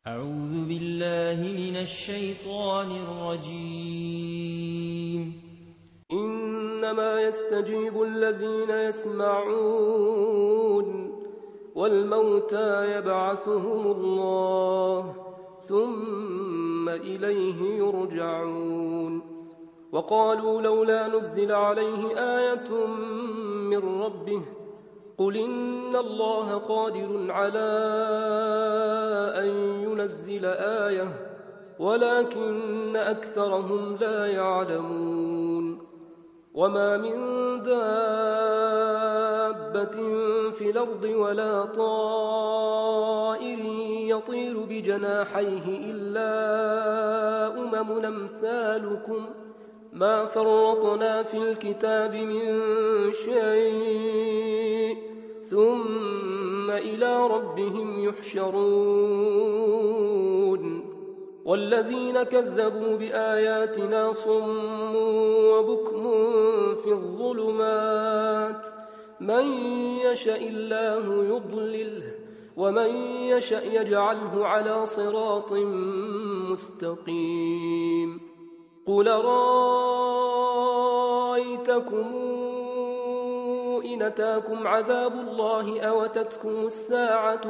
أعوذ بالله من الشيطان الرجيم. إنما يستجيب الذين يسمعون والموتى يبعثهم الله ثم إليه يرجعون. وقالوا لولا نزل عليه آية من ربه قل إن الله قادر على أن ينزل آية ولكن أكثرهم لا يعلمون. وما من دابة في الأرض ولا طائر يطير بجناحيه إلا أمثالكم ما فرطنا في الكتاب من شيء ثم إلى ربهم يحشرون. والذين كذبوا بآياتنا صم وبكم في الظلمات من يشاء الله يضلله ومن يشاء يجعله على صراط مستقيم. قل رأيتكم إن أتاكم عذاب الله أو أتتكم الساعة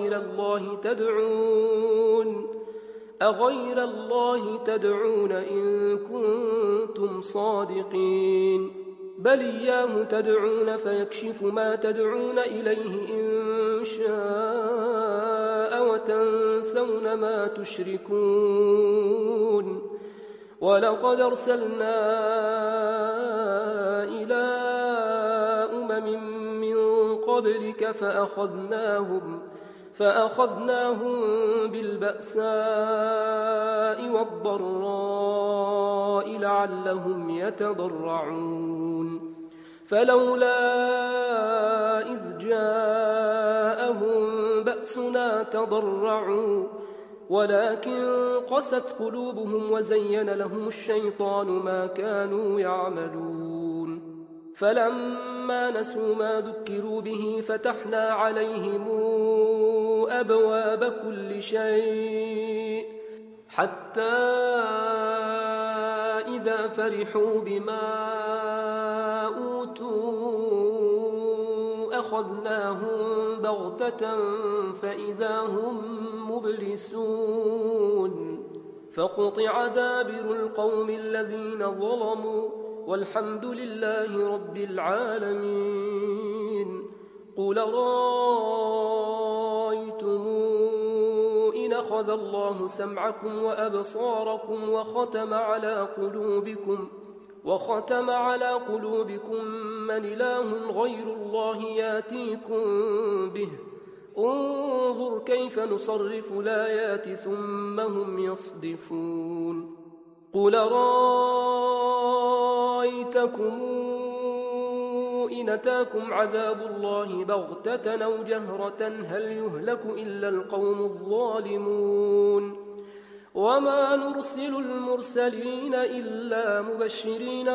أغير الله تدعون إن كنتم صادقين. بل إياه تدعون فيكشف ما تدعون إليه إن شاء وتنسون ما تشركون. ولقد أرسلنا إلى من قبلك فأخذناهم بالبأساء والضراء لعلهم يتضرعون. فلولا إذ جاءهم بأسنا تضرعوا ولكن قست قلوبهم وزين لهم الشيطان ما كانوا يعملون. فلما نسوا ما ذكروا به فتحنا عليهم أبواب كل شيء حتى إذا فرحوا بما أوتوا أخذناهم بغتة فإذا هم مبلسون. فقطع دابر القوم الذين ظلموا والحمد لله رب العالمين. قل رأيتم إن أخذ الله سمعكم وأبصاركم وختم على قلوبكم من إله غير الله ياتيكم به انظر كيف نصرف الآيات ثم هم يصدفون. قل رأيتكم إن أتاكم عذاب الله بغتة أو جهرة هل يهلك إلا القوم الظالمون. وما نرسل المرسلين إلا مبشرين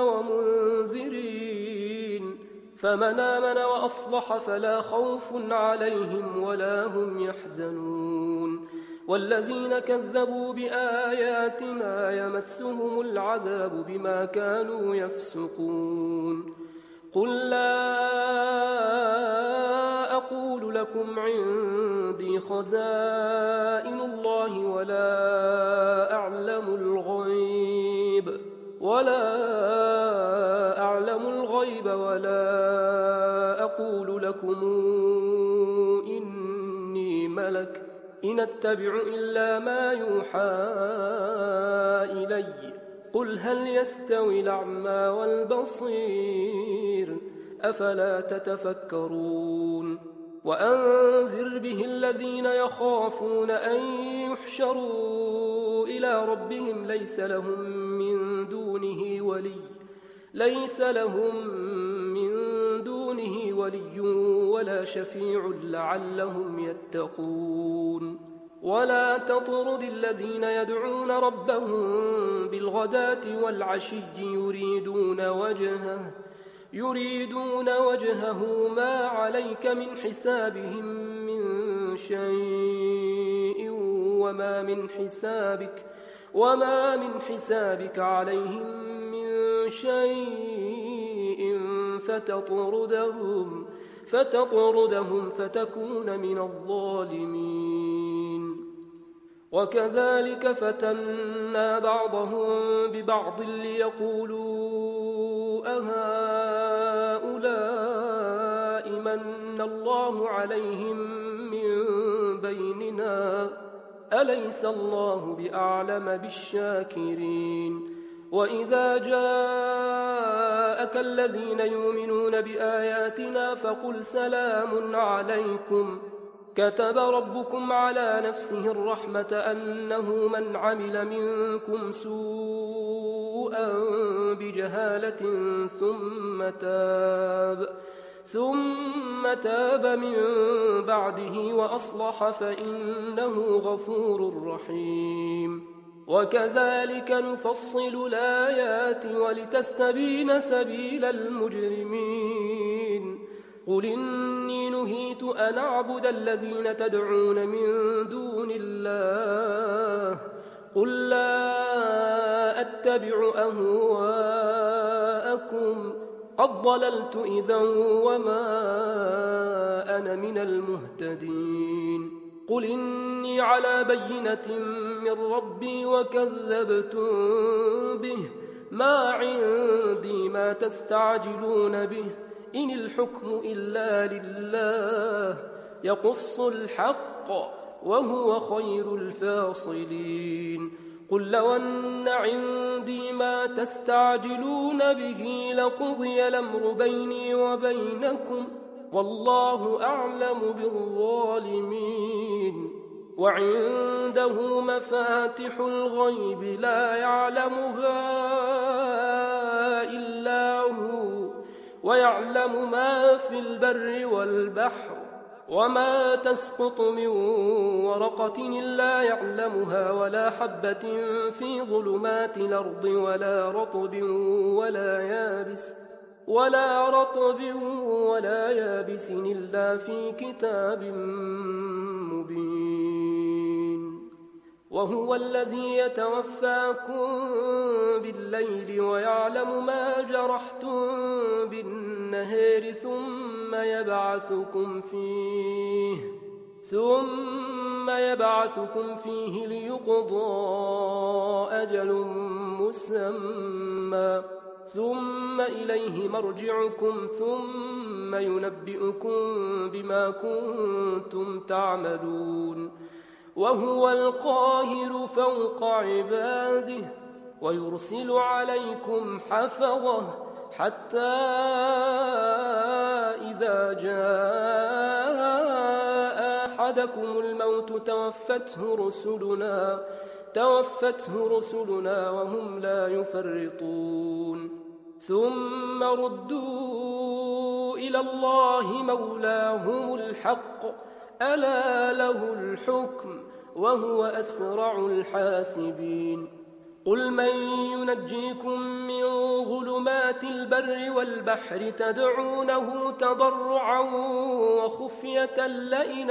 ومنذرين فمن آمن وأصلح فلا خوف عليهم ولا هم يحزنون. والذين كذبوا بآياتنا يمسهم العذاب بما كانوا يفسقون. قل لا أقول لكم عندي خزائن الله ولا أعلم الغيب ولا أقول لكم إني ملك إن أتبع إلا ما يوحى إلي. قل هل يستوي الأعمى والبصير أفلا تتفكرون. وأنذر به الذين يخافون أن يحشروا إلى ربهم ليس لهم من دونه ولي ولا شفيع لعلهم يتقون. ولا تطرد الذين يدعون ربهم بالغداة والعشي يريدون وجهه ما عليك من حسابهم من شيء وما من حسابك عليهم من شيء فتطردهم فتكون من الظالمين. وكذلك فتنا بعضهم ببعض ليقولوا أهؤلاء من الله عليهم من بيننا أليس الله بأعلم بالشاكرين. وإذا جاءك الذين يؤمنون بآياتنا فقل سلام عليكم كتب ربكم على نفسه الرحمة أنه من عمل منكم سوءا بجهالة ثم تاب من بعده وأصلح فإنه غفور رحيم. وكذلك نفصل الآيات ولتستبين سبيل المجرمين. قل إني نهيت أن أعبد الذين تدعون من دون الله قل لا أتبع أهواءكم قد ضللت إذا وما أنا من المهتدين. قل إني على بينة من ربي وكذبتم به ما عندي ما تستعجلون به إن الحكم إلا لله يقص الحق وهو خير الفاصلين. قل لو أن عندي ما تستعجلون به لقضي الأمر بيني وبينكم والله أعلم بالظالمين. وعنده مفاتح الغيب لا يعلمها إلا هو ويعلم ما في البر والبحر وما تسقط من ورقة إلا يعلمها ولا حبة في ظلمات الأرض ولا رطب ولا يابس إلا في كتاب مبين. وهو الذي يتوفاكم بالليل ويعلم ما جرحتم بالنهار ثم يبعثكم فيه ليقضى أجل مسمى ثم إليه مرجعكم ثم ينبئكم بما كنتم تعملون. وهو القاهر فوق عباده ويرسل عليكم حفظه حتى إذا جاء أحدكم الموت توفته رسلنا وهم لا يفرطون. ثم ردوا إلى الله مولاهم الحق ألا له الحكم وهو أسرع الحاسبين. قل من ينجيكم من ظلمات البر والبحر تدعونه تضرعا وخفية لئن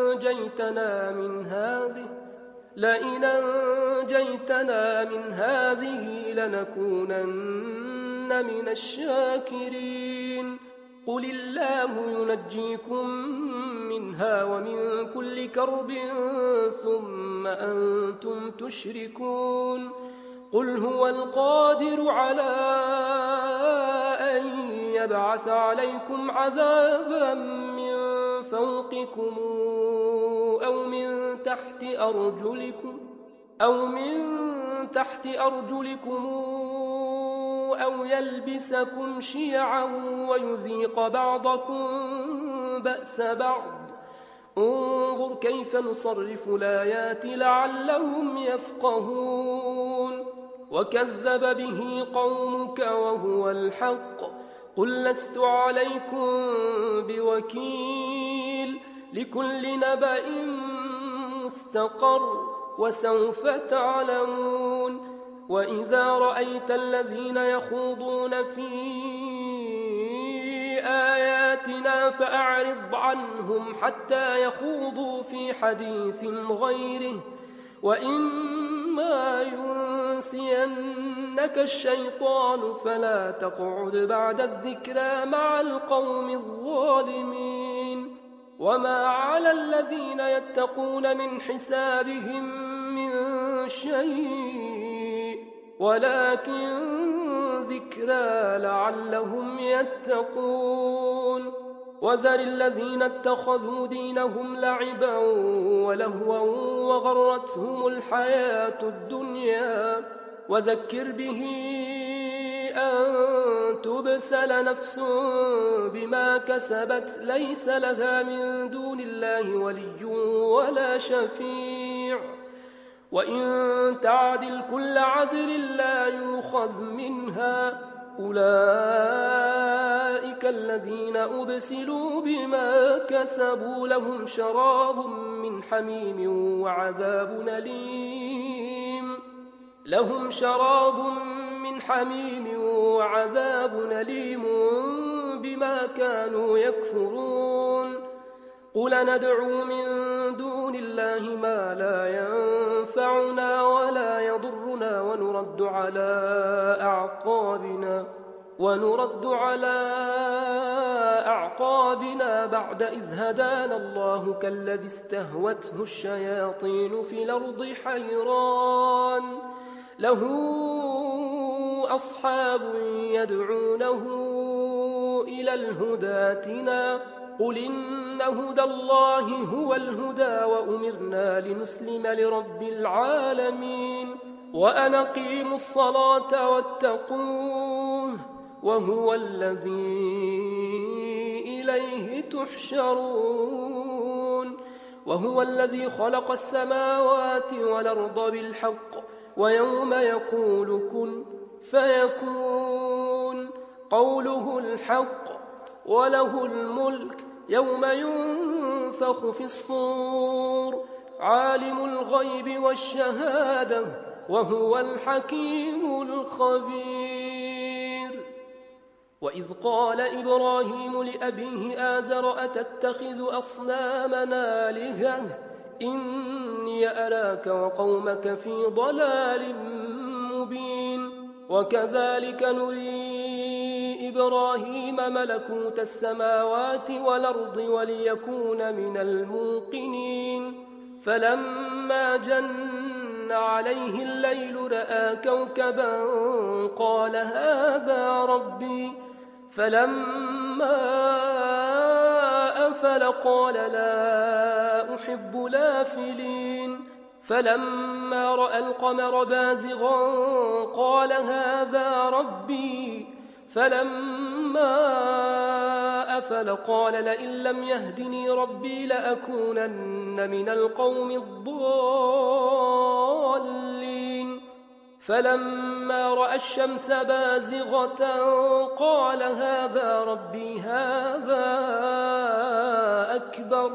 أنجيتنا من هذه لنكونن من الشاكرين. قل الله ينجيكم منها ومن كل كرب ثم أنتم تشركون. قل هو القادر على أن يبعث عليكم عذابا من فوقكم أو من تحت أرجلكم أو يلبسكم شيعا ويذيق بعضكم بأس بعض. انظر كيف نصرف الآيات لعلهم يفقهون. وكذب به قومك وهو الحق قل لست عليكم بوكيل لكل نبأ مستقر وسوف تعلمون. وإذا رأيت الذين يخوضون في آياتنا فأعرض عنهم حتى يخوضوا في حديث غيره وإما ينسينك الشيطان فلا تقعد بعد الذكرى مع القوم الظالمين. وما على الذين يتقون من حسابهم من شيء ولكن ذكرى لعلهم يتقون. وذر الذين اتخذوا دينهم لعبا ولهوا وغرتهم الحياة الدنيا وذكر به أن تبسل نفس بما كسبت ليس لها من دون الله ولي ولا شفيع وإن تعدل كل عدل لا يؤخذ منها أولئك الذين أبسلوا بما كسبوا لهم شراب من حميم وعذاب أليم بما كانوا يكفرون. قل ندعو من دون الله ما لا ينفعنا ولا يضرنا ونرد على أعقابنا بعد إذ هدانا الله كالذي استهوته الشياطين في الأرض حيران له أصحاب يدعونه إلى الهدى ائتنا قل إن هدى الله هو الهدى وأمرنا لنسلم لرب العالمين وأن أقيموا الصلاة واتقوه وهو الذي إليه تحشرون. وهو الذي خلق السماوات والأرض بالحق ويوم يقول كن فيكون قوله الحق وله الملك يوم ينفخ في الصور عالم الغيب والشهادة وهو الحكيم الخبير. وإذ قال إبراهيم لأبيه آزر أتتخذ أصنامنا آلهة إني أراك وقومك في ضلال مبين. وكذلك نري إبراهيم ملكوت السماوات والأرض وليكون من الموقنين. فلما جن عليه الليل رأى كوكبا قال هذا ربي فلما أفل قال لا أحب الآفلين. فلما رأى القمر بازغا قال هذا ربي فلما أفل قال لئن لم يهدني ربي لأكونن من القوم الضالين. فلما رأى الشمس بازغة قال هذا ربي هذا أكبر.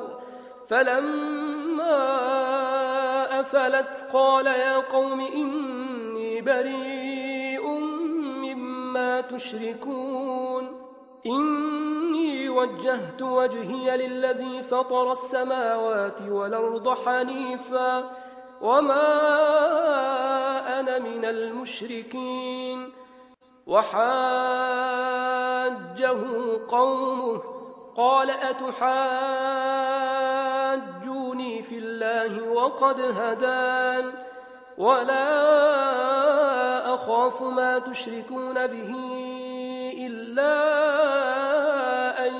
فلما أفلت قال يا قوم إني بريء مما تشركون إني وجهت وجهي للذي فطر السماوات والأرض حنيفا وما أنا من المشركين. وحاجه قومه قال أتحاجوني في الله وقد هدان ولا أخاف ما تشركون به إلا أن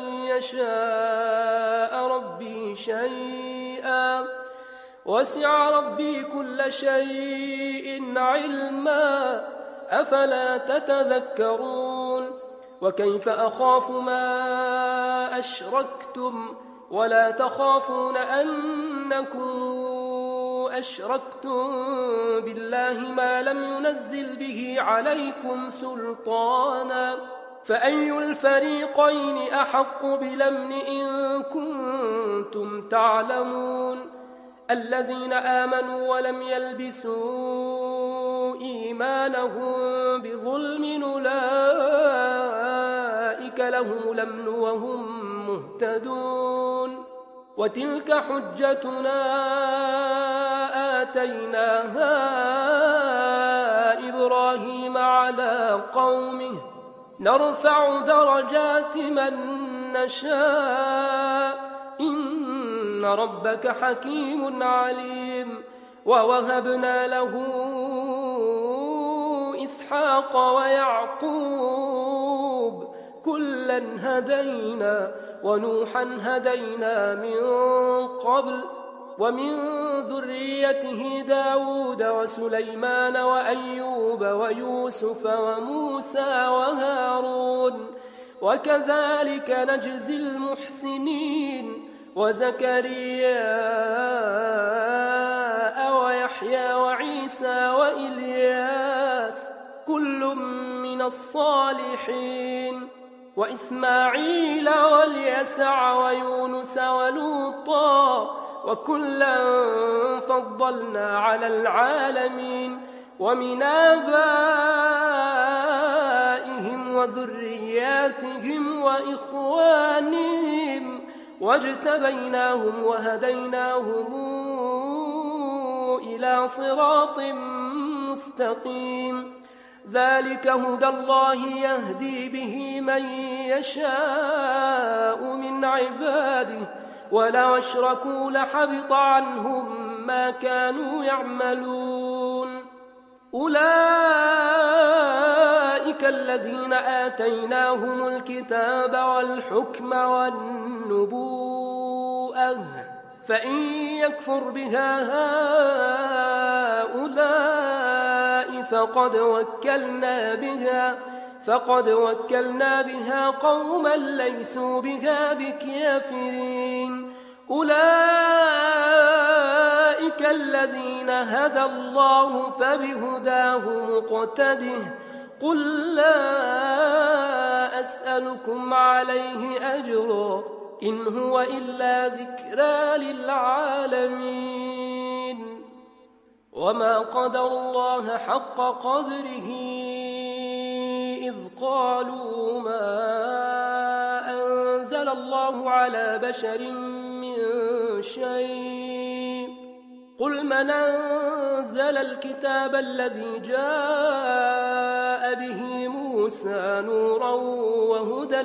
يشاء ربي شيئا وسع ربي كل شيء علما أفلا تتذكرون. وكيف أخاف ما أشركتم ولا تخافون أنكم أشركتم بالله ما لم ينزل به عليكم سلطانا فأي الفريقين أحق بالأمن إن كنتم تعلمون. الذين آمنوا ولم يلبسوا إيمانهم بظلم أولئك لهم الأمن وهم مهتدون. وتلك حجتنا آتيناها إبراهيم على قومه نرفع درجات من نشاء إن ربك حكيم عليم ووهبنا له إسحاق ويعقوب كلا هدينا ونوحا هدينا من قبل ومن ذريته داود وسليمان وأيوب ويوسف وموسى وهارون وكذلك نجزي المحسنين وزكريا ويحيى وعيسى وإلياس كل من الصالحين وإسماعيل واليسع ويونس ولوطا وكلا فضلنا على العالمين ومن آبائهم وذرياتهم وإخوانهم واجتبيناهم وهديناهم إلى صراط مستقيم ذلك هدى الله يهدي به من يشاء من عباده ولو أشركوا لحبط عنهم ما كانوا يعملون أولئك الذين آتيناهم الكتاب والحكم والنبوءة فإن يكفر بها هؤلاء فقد وكلنا بها قوما ليسوا بها بكافرين أولئك الذين هدى الله فبهداه مقتده قل لا أسألكم عليه أجرا إن هو إلا ذكرى للعالمين وما قدر الله حق قدره إذ قالوا ما أنزل الله على بشر من شيء قل من أنزل الكتاب الذي جاء به موسى نورا وهدى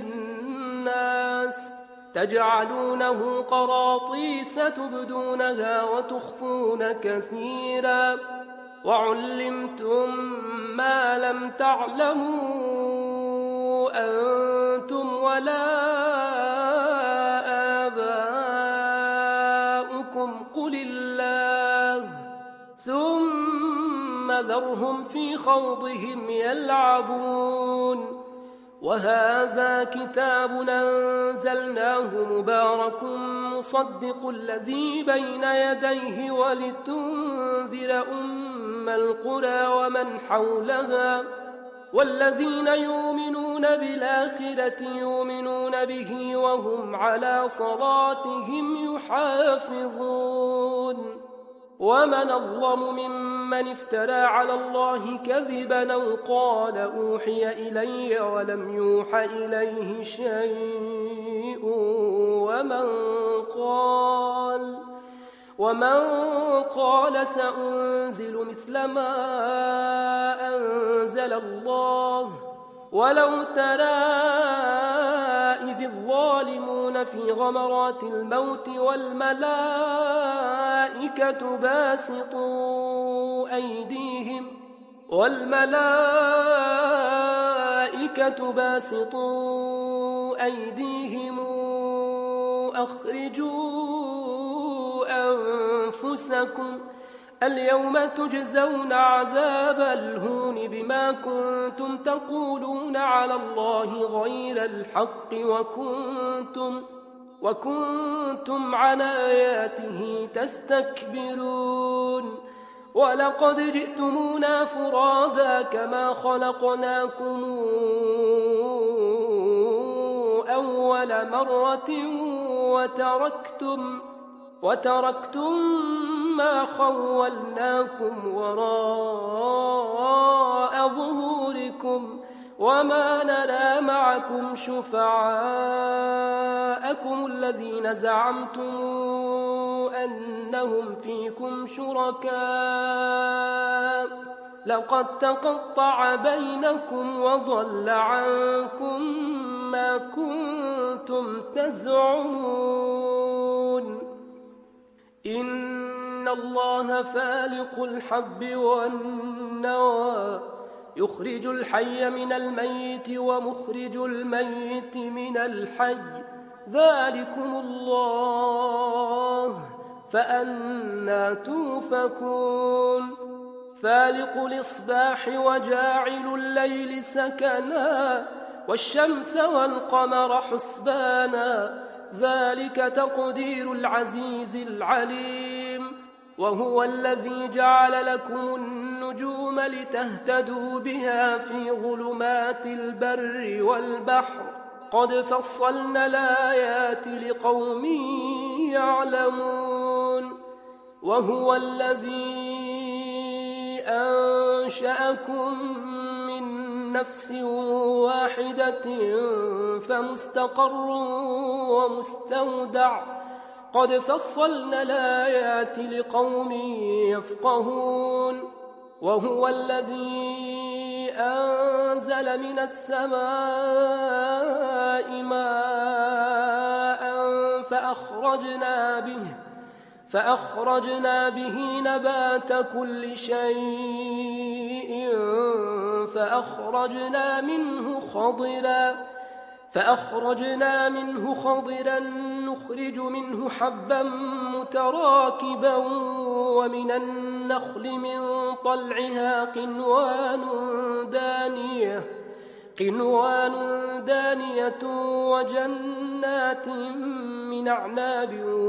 للناس تجعلونه قراطيس تبدونها وتخفون كثيرا وعلمتم ما لم تعلموا أنتم ولا آباؤكم قل الله ثم ذرهم في خوضهم يلعبون وهذا كتاب أنزلناه مبارك مصدق الذي بين يديه ولتنذر أم القرى ومن حولها والذين يؤمنون بالآخرة يؤمنون به وهم على صلاتهم يحافظون ومن أظلم ممن افترى على الله كذبا أو قال أوحي إلي ولم يوح إليه شيء ومن قال سأنزل مثل ما أنزل الله ولو ترى إذ الظالمون في غمرات الموت والملائكة باسطوا أيديهم أخرجوا أنفسكم اليوم تجزون عذاب الهون بما كنتم تقولون على الله غير الحق وكنتم عن آياته تستكبرون ولقد جئتمونا فرادا كما خلقناكم أول مرة وتركتم ما خولناكم وراء ظهوركم وما نرى معكم شفعاءكم الذين زعمتم أن إنهم فيكم شركاء لقد تقطع بينكم وضل عنكم ما كنتم تزعمون إن الله فالق الحب والنوى يخرج الحي من الميت ومخرج الميت من الحي ذلكم الله فأنى توفكون فالق الإصباح وجاعل الليل سكنا والشمس والقمر حسبانا ذلك تقدير العزيز العليم وهو الذي جعل لكم النجوم لتهتدوا بها في ظلمات البر والبحر قد فصلنا الآيات لقوم يعلمون وهو الذي أنشأكم من نفس واحدة فمستقر ومستودع قد فصلنا الآيات لقوم يفقهون وهو الذي أنزل من السماء ماء فأخرجنا به نبات كل شيء فأخرجنا منه خضرا نخرج منه حبا متراكبا ومن النخل من طلعها قنوان دانية وجنات من أعناب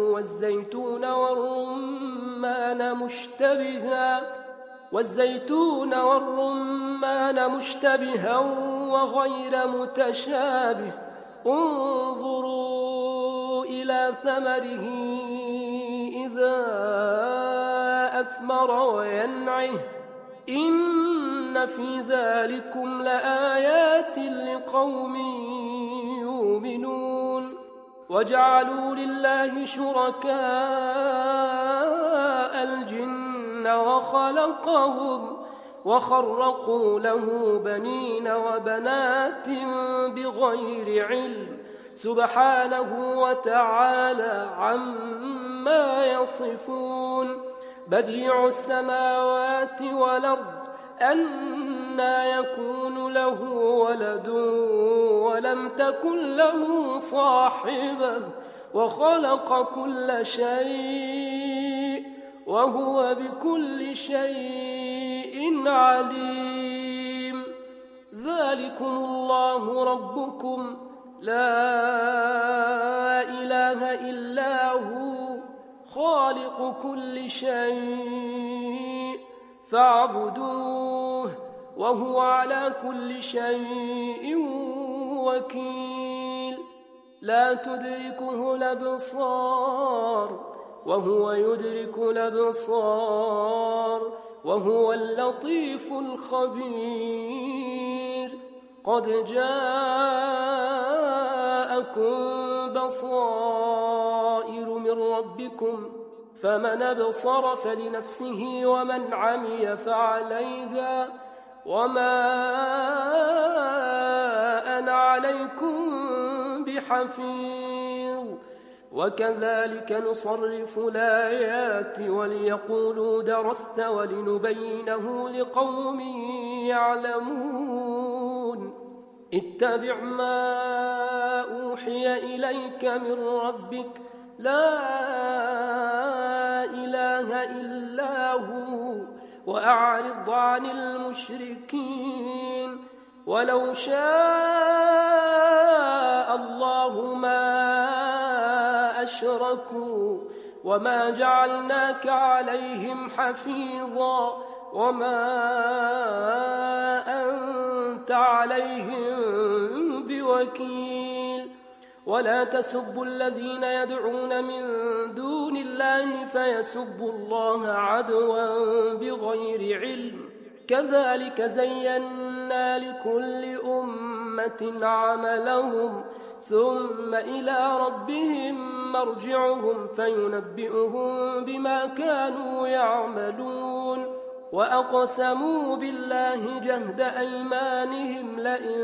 والزيتون والرمان مشتبها وغير متشابه انظروا إلى ثمره إذا أثمر وينعه إن في ذلكم لآيات لقوم يؤمنون وجعلوا لله شركاء الجن وخرقوا له بنين وبنات بغير علم سبحانه وتعالى عما يصفون بديع السماوات والأرض أنى يكون له ولد ولم تكن له صاحبة وخلق كل شيء وهو بكل شيء عليم ذلكم الله ربكم لا إله إلا هو خالق كل شيء فاعبدوه وهو على كل شيء وكيل لا تدركه الأبصار وهو يدرك الأبصار وهو اللطيف الخبير قد جاءكم بصائر من ربكم فمن أبصر فلنفسه ومن عمي فعليها وما أنا عليكم بحفيظ وكذلك نصرف الآيات وليقولوا درست ولنبينه لقوم يعلمون اتبع ما أوحي إليك من ربك لا إله إلا هو وأعرض عن المشركين ولو شاء الله ما أشركوا وما جعلناك عليهم حفيظا وما أنت عليهم بوكيل ولا تسبوا الذين يدعون من دون الله فيسبوا الله عدوا بغير علم كذلك زينا لكل أمة عملهم ثم إلى ربهم مرجعهم فينبئهم بما كانوا يعملون وأقسموا بالله جهد أيمانهم لئن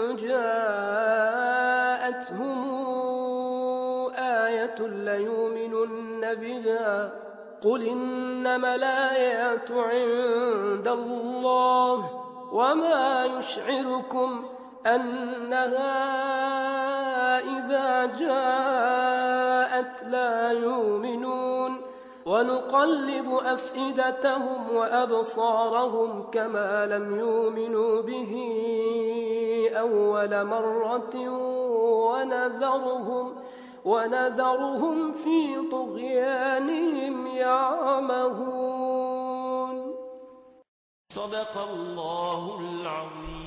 جاءتهم آية ليؤمنن بها قل إنما الآيات عند الله وما يشعركم أنها إذا جاءت لا يؤمنون ونقلب أفئدتهم وأبصارهم كما لم يؤمنوا به أول مرة ونذرهم في طغيانهم يعمهون. صدق الله العظيم.